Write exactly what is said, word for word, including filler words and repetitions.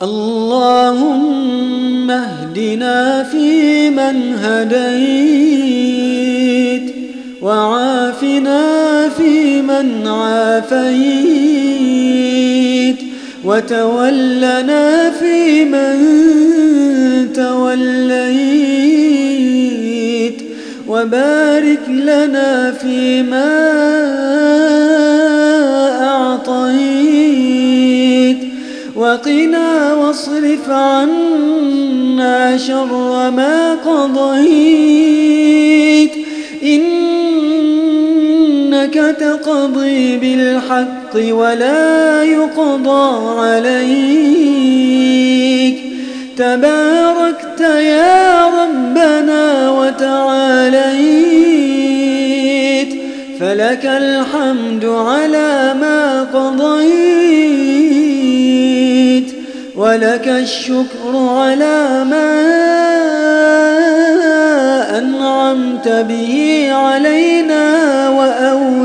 اللهم اهدنا فيمن هديت، وعافنا فيمن عافيت، وتولنا فيمن توليت، وبارك لنا فيما أعطيت، وقنا واصرف عنا شر ما قضيت، إنك تقضي بالحق ولا يقضى عليك، تباركت يا ربنا وتعاليت، فلك الحمد على ما قضيت، ولك الشكر على ما أنعمت به علينا وأولينا.